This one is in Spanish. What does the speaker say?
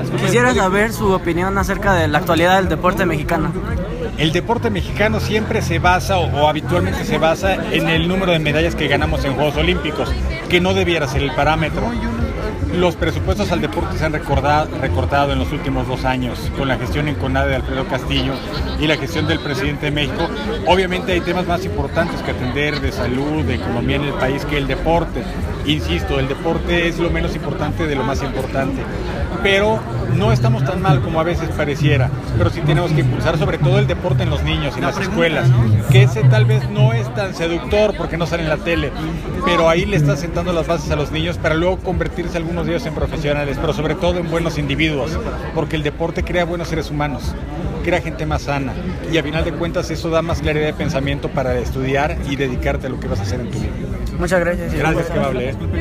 Quisiera saber su opinión acerca de la actualidad del deporte mexicano. El deporte mexicano siempre se basa o habitualmente se basa en el número de medallas que ganamos en Juegos Olímpicos, que no debiera ser el parámetro. Los presupuestos al deporte se han recortado en los últimos 2 años con la gestión en CONADE de Alfredo Castillo y la gestión del presidente de México. Obviamente hay temas más importantes que atender de salud, de economía en el país que el deporte. Insisto, el deporte es lo menos importante de lo más importante, pero no estamos tan mal como a veces pareciera, pero sí tenemos que impulsar sobre todo el deporte en los niños, en las escuelas, que ese tal vez no es tan seductor porque no sale en la tele, pero ahí le está sentando las bases a los niños para luego convertirse algunos de ellos en profesionales, pero sobre todo en buenos individuos, porque el deporte crea buenos seres humanos, crea gente más sana y a final de cuentas eso da más claridad de pensamiento para estudiar y dedicarte a lo que vas a hacer en tu vida. Muchas gracias. Gracias, que amable.